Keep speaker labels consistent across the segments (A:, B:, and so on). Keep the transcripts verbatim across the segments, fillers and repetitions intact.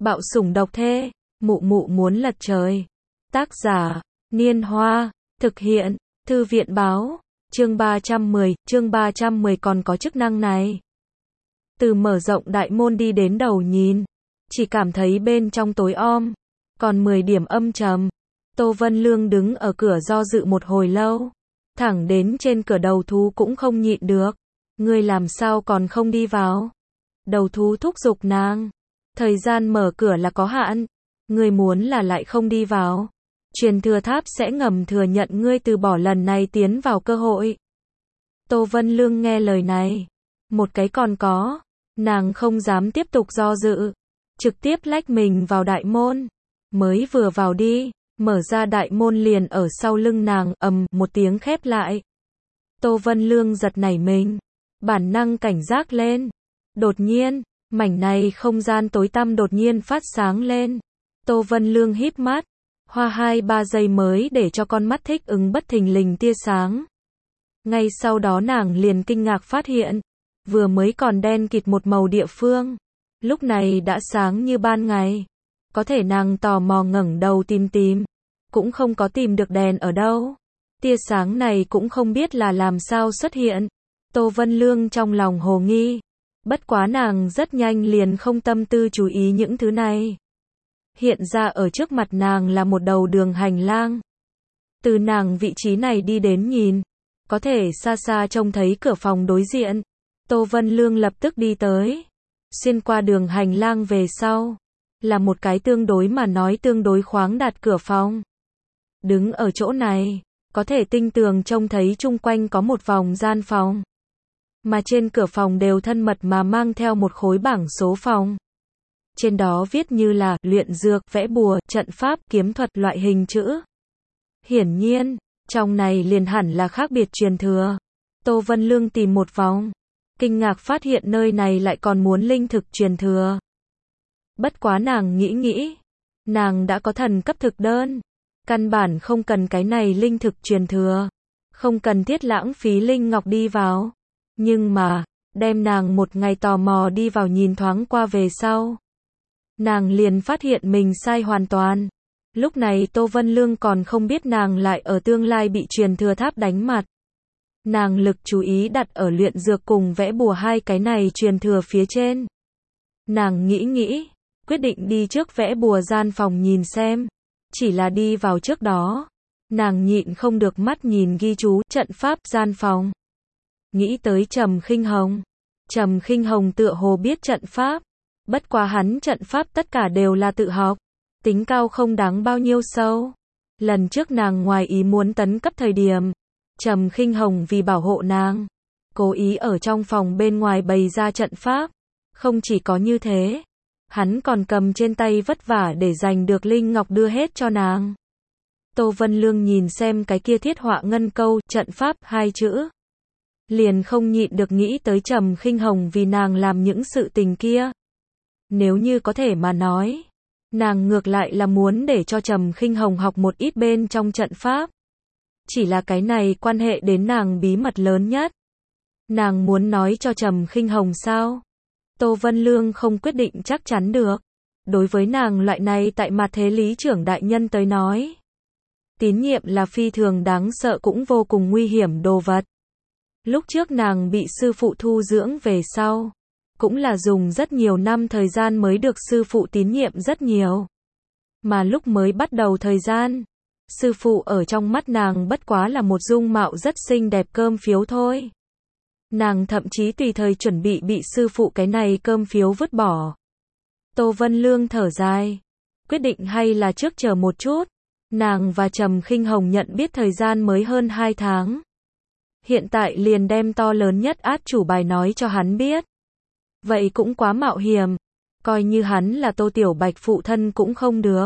A: Bạo sủng độc thê, mụ mụ muốn lật trời. Tác giả, Niên Hoa, thực hiện, Thư viện báo, chương ba trăm mười, chương ba trăm mười còn có chức năng này. Từ mở rộng đại môn đi đến đầu nhìn, chỉ cảm thấy bên trong tối om, còn mười điểm âm trầm. Tô Vân Lương đứng ở cửa do dự một hồi lâu, thẳng đến trên cửa đầu thú cũng không nhịn được. Ngươi làm sao còn không đi vào? Đầu thú thúc giục nàng. Thời gian mở cửa là có hạn. Ngươi muốn là lại không đi vào. Truyền thừa tháp sẽ ngầm thừa nhận ngươi từ bỏ lần này tiến vào cơ hội. Tô Vân Lương nghe lời này. Một cái còn có. Nàng không dám tiếp tục do dự. Trực tiếp lách mình vào đại môn. Mới vừa vào đi. Mở ra đại môn liền ở sau lưng nàng, ầm, một tiếng khép lại. Tô Vân Lương giật nảy mình. Bản năng cảnh giác lên. Đột nhiên, mảnh này không gian tối tăm đột nhiên phát sáng lên. Tô Vân Lương híp mắt. Hoa hai ba giây mới để cho con mắt thích ứng bất thình lình tia sáng. Ngay sau đó nàng liền kinh ngạc phát hiện. Vừa mới còn đen kịt một màu địa phương. Lúc này đã sáng như ban ngày. Có thể nàng tò mò ngẩng đầu tìm tìm. Cũng không có tìm được đèn ở đâu. Tia sáng này cũng không biết là làm sao xuất hiện. Tô Vân Lương trong lòng hồ nghi. Bất quá nàng rất nhanh liền không tâm tư chú ý những thứ này. Hiện ra ở trước mặt nàng là một đầu đường hành lang. Từ nàng vị trí này đi đến nhìn. Có thể xa xa trông thấy cửa phòng đối diện. Tô Vân Lương lập tức đi tới. Xuyên qua đường hành lang về sau. Là một cái tương đối mà nói tương đối khoáng đạt cửa phòng. Đứng ở chỗ này. Có thể tinh tường trông thấy chung quanh có một vòng gian phòng. Mà trên cửa phòng đều thân mật mà mang theo một khối bảng số phòng. Trên đó viết như là luyện dược, vẽ bùa, trận pháp, kiếm thuật loại hình chữ. Hiển nhiên, trong này liền hẳn là khác biệt truyền thừa. Tô Vân Lương tìm một vòng. Kinh ngạc phát hiện nơi này lại còn muốn linh thực truyền thừa. Bất quá nàng nghĩ nghĩ. Nàng đã có thần cấp thực đơn. Căn bản không cần cái này linh thực truyền thừa. Không cần thiết lãng phí linh ngọc đi vào. Nhưng mà, đem nàng một ngày tò mò đi vào nhìn thoáng qua về sau. Nàng liền phát hiện mình sai hoàn toàn. Lúc này Tô Vân Lương còn không biết nàng lại ở tương lai bị truyền thừa tháp đánh mặt. Nàng lực chú ý đặt ở luyện dược cùng vẽ bùa hai cái này truyền thừa phía trên. Nàng nghĩ nghĩ, quyết định đi trước vẽ bùa gian phòng nhìn xem. Chỉ là đi vào trước đó. Nàng nhịn không được mắt nhìn ghi chú trận pháp gian phòng. Nghĩ tới Trầm Khinh Hồng. Trầm Khinh Hồng tựa hồ biết trận pháp. Bất quá hắn trận pháp tất cả đều là tự học. Tính cao không đáng bao nhiêu sâu. Lần trước nàng ngoài ý muốn tấn cấp thời điểm. Trầm Khinh Hồng vì bảo hộ nàng. Cố ý ở trong phòng bên ngoài bày ra trận pháp. Không chỉ có như thế. Hắn còn cầm trên tay vất vả để giành được linh ngọc đưa hết cho nàng. Tô Vân Lương nhìn xem cái kia thiết họa ngân câu, trận pháp, hai chữ. Liền không nhịn được nghĩ tới Trầm Khinh Hồng vì nàng làm những sự tình kia. Nếu như có thể mà nói, nàng ngược lại là muốn để cho Trầm Khinh Hồng học một ít bên trong trận pháp. Chỉ là cái này quan hệ đến nàng bí mật lớn nhất. Nàng muốn nói cho Trầm Khinh Hồng sao? Tô Vân Lương không quyết định chắc chắn được. Đối với nàng loại này tại mặt thế lý trưởng đại nhân tới nói. Tín nhiệm là phi thường đáng sợ cũng vô cùng nguy hiểm đồ vật. Lúc trước nàng bị sư phụ thu dưỡng về sau. Cũng là dùng rất nhiều năm thời gian mới được sư phụ tín nhiệm rất nhiều. Mà lúc mới bắt đầu thời gian. Sư phụ ở trong mắt nàng bất quá là một dung mạo rất xinh đẹp cơm phiếu thôi. Nàng thậm chí tùy thời chuẩn bị bị sư phụ cái này cơm phiếu vứt bỏ. Tô Vân Lương thở dài. Quyết định hay là trước chờ một chút. Nàng và Trầm Khinh Hồng nhận biết thời gian mới hơn hai tháng. Hiện tại liền đem to lớn nhất át chủ bài nói cho hắn biết. Vậy cũng quá mạo hiểm. Coi như hắn là Tô Tiểu Bạch phụ thân cũng không được.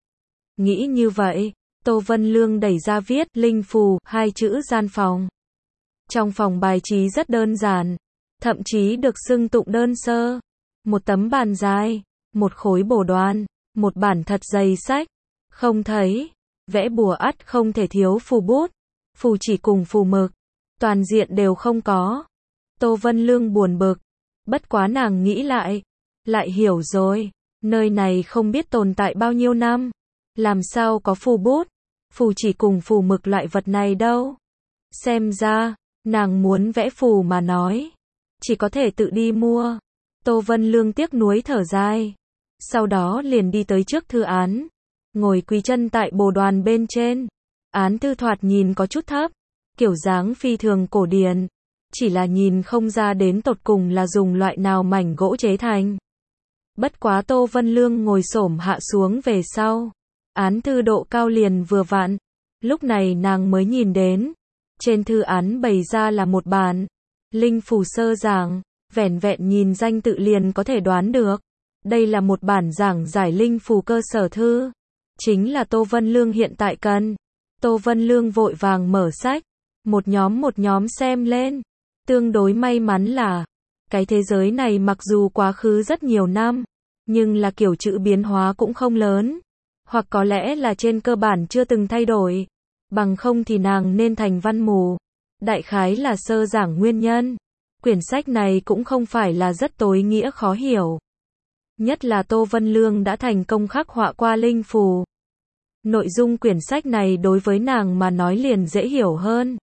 A: Nghĩ như vậy, Tô Vân Lương đẩy ra viết linh phù, hai chữ gian phòng. Trong phòng bài trí rất đơn giản. Thậm chí được xưng tụng đơn sơ. Một tấm bàn dài. Một khối bổ đoàn. Một bản thật dày sách. Không thấy. Vẽ bùa ắt không thể thiếu phù bút. Phù chỉ cùng phù mực. Toàn diện đều không có. Tô Vân Lương buồn bực. Bất quá nàng nghĩ lại. Lại hiểu rồi. Nơi này không biết tồn tại bao nhiêu năm. Làm sao có phù bút, phù chỉ cùng phù mực loại vật này đâu. Xem ra, nàng muốn vẽ phù mà nói. Chỉ có thể tự đi mua. Tô Vân Lương tiếc nuối thở dài. Sau đó liền đi tới trước thư án. Ngồi quỳ chân tại bồ đoàn bên trên. Án thư thoạt nhìn có chút thấp. Kiểu dáng phi thường cổ điển. Chỉ là nhìn không ra đến tột cùng là dùng loại nào mảnh gỗ chế thành. Bất quá Tô Vân Lương ngồi xổm hạ xuống về sau. Án thư độ cao liền vừa vặn. Lúc này nàng mới nhìn đến. Trên thư án bày ra là một bản. Linh phù sơ giảng. Vẻn vẹn nhìn danh tự liền có thể đoán được. Đây là một bản giảng giải linh phù cơ sở thư. Chính là Tô Vân Lương hiện tại cần. Tô Vân Lương vội vàng mở sách. Một nhóm một nhóm xem lên. Tương đối may mắn là, cái thế giới này mặc dù quá khứ rất nhiều năm, nhưng là kiểu chữ biến hóa cũng không lớn. Hoặc có lẽ là trên cơ bản chưa từng thay đổi. Bằng không thì nàng nên thành văn mù. Đại khái là sơ giảng nguyên nhân. Quyển sách này cũng không phải là rất tối nghĩa khó hiểu. Nhất là Tô Vân Lương đã thành công khắc họa qua linh phù. Nội dung quyển sách này đối với nàng mà nói liền dễ hiểu hơn.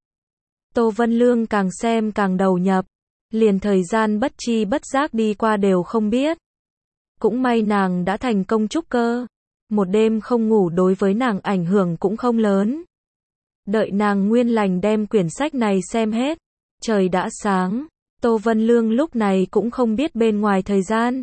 A: Tô Vân Lương càng xem càng đầu nhập. Liền thời gian bất chi bất giác đi qua đều không biết. Cũng may nàng đã thành công trúc cơ. Một đêm không ngủ đối với nàng ảnh hưởng cũng không lớn. Đợi nàng nguyên lành đem quyển sách này xem hết. Trời đã sáng. Tô Vân Lương lúc này cũng không biết bên ngoài thời gian.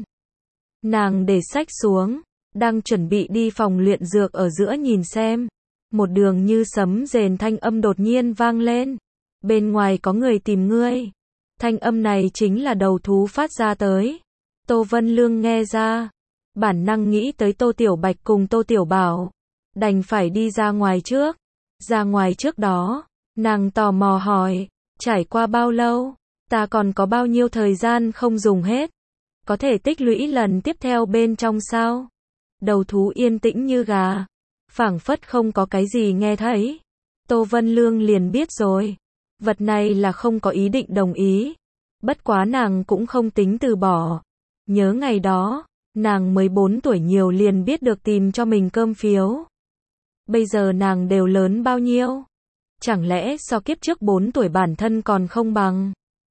A: Nàng để sách xuống. Đang chuẩn bị đi phòng luyện dược ở giữa nhìn xem. Một đường như sấm rền thanh âm đột nhiên vang lên. Bên ngoài có người tìm ngươi. Thanh âm này chính là đầu thú phát ra tới. Tô Vân Lương nghe ra. Bản năng nghĩ tới Tô Tiểu Bạch cùng Tô Tiểu Bảo. Đành phải đi ra ngoài trước. Ra ngoài trước đó, nàng tò mò hỏi. Trải qua bao lâu? Ta còn có bao nhiêu thời gian không dùng hết? Có thể tích lũy lần tiếp theo bên trong sao? Đầu thú yên tĩnh như gà. Phảng phất không có cái gì nghe thấy. Tô Vân Lương liền biết rồi. Vật này là không có ý định đồng ý. Bất quá nàng cũng không tính từ bỏ. Nhớ ngày đó, nàng mới bốn tuổi nhiều liền biết được tìm cho mình cơm phiếu. Bây giờ nàng đều lớn bao nhiêu? Chẳng lẽ so kiếp trước bốn tuổi bản thân còn không bằng?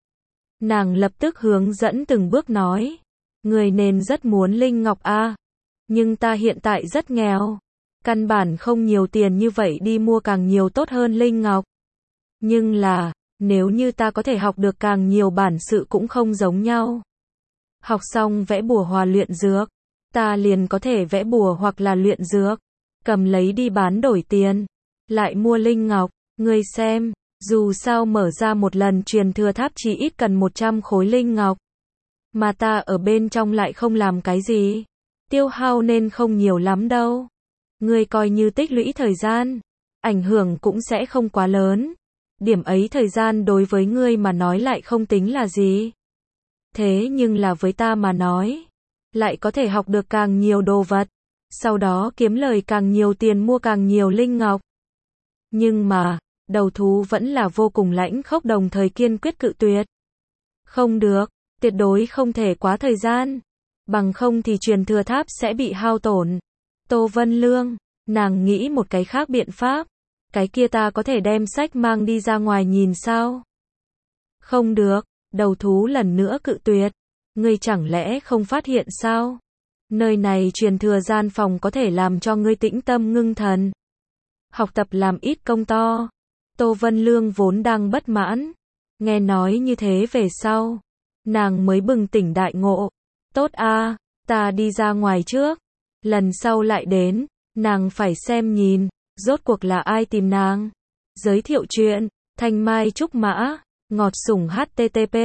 A: Nàng lập tức hướng dẫn từng bước nói. Người nên rất muốn linh ngọc a. Nhưng ta hiện tại rất nghèo. Căn bản không nhiều tiền như vậy đi mua càng nhiều tốt hơn linh ngọc. Nhưng là, nếu như ta có thể học được càng nhiều bản sự cũng không giống nhau. Học xong vẽ bùa hòa luyện dược, ta liền có thể vẽ bùa hoặc là luyện dược, cầm lấy đi bán đổi tiền, lại mua linh ngọc, ngươi xem, dù sao mở ra một lần truyền thừa tháp chỉ ít cần một trăm khối linh ngọc. Mà ta ở bên trong lại không làm cái gì, tiêu hao nên không nhiều lắm đâu. Ngươi coi như tích lũy thời gian, ảnh hưởng cũng sẽ không quá lớn. Điểm ấy thời gian đối với ngươi mà nói lại không tính là gì. Thế nhưng là với ta mà nói, lại có thể học được càng nhiều đồ vật, sau đó kiếm lời càng nhiều tiền mua càng nhiều linh ngọc. Nhưng mà, đầu thú vẫn là vô cùng lãnh khốc đồng thời kiên quyết cự tuyệt. Không được, tuyệt đối không thể quá thời gian. Bằng không thì truyền thừa tháp sẽ bị hao tổn. Tô Vân Lương, nàng nghĩ một cái khác biện pháp. Cái kia ta có thể đem sách mang đi ra ngoài nhìn sao? Không được, đầu thú lần nữa cự tuyệt. Ngươi chẳng lẽ không phát hiện sao? Nơi này truyền thừa gian phòng có thể làm cho ngươi tĩnh tâm ngưng thần. Học tập làm ít công to. Tô Vân Lương vốn đang bất mãn. Nghe nói như thế về sau. Nàng mới bừng tỉnh đại ngộ. Tốt a, ta đi ra ngoài trước. Lần sau lại đến, nàng phải xem nhìn. Rốt cuộc là ai tìm nàng? Giới thiệu chuyện, Thanh Mai Trúc Mã, ngọt sủng http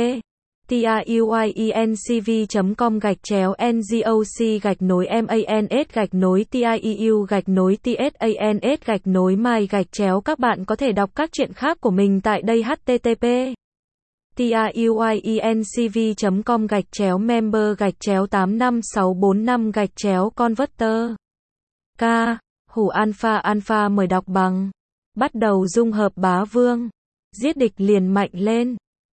A: tiuyencv chấm com gạch chéo ngoc gạch nối mans gạch nối tieu gạch nối tsans gạch nối mai gạch chéo. Các bạn có thể đọc các chuyện khác của mình tại đây http tiuyencv chấm com gạch chéo member gạch chéo tám năm sáu bốn năm gạch chéo converter. K. Hủ Alpha Alpha mời đọc bằng. Bắt đầu dung hợp bá vương. Giết địch liền mạnh lên.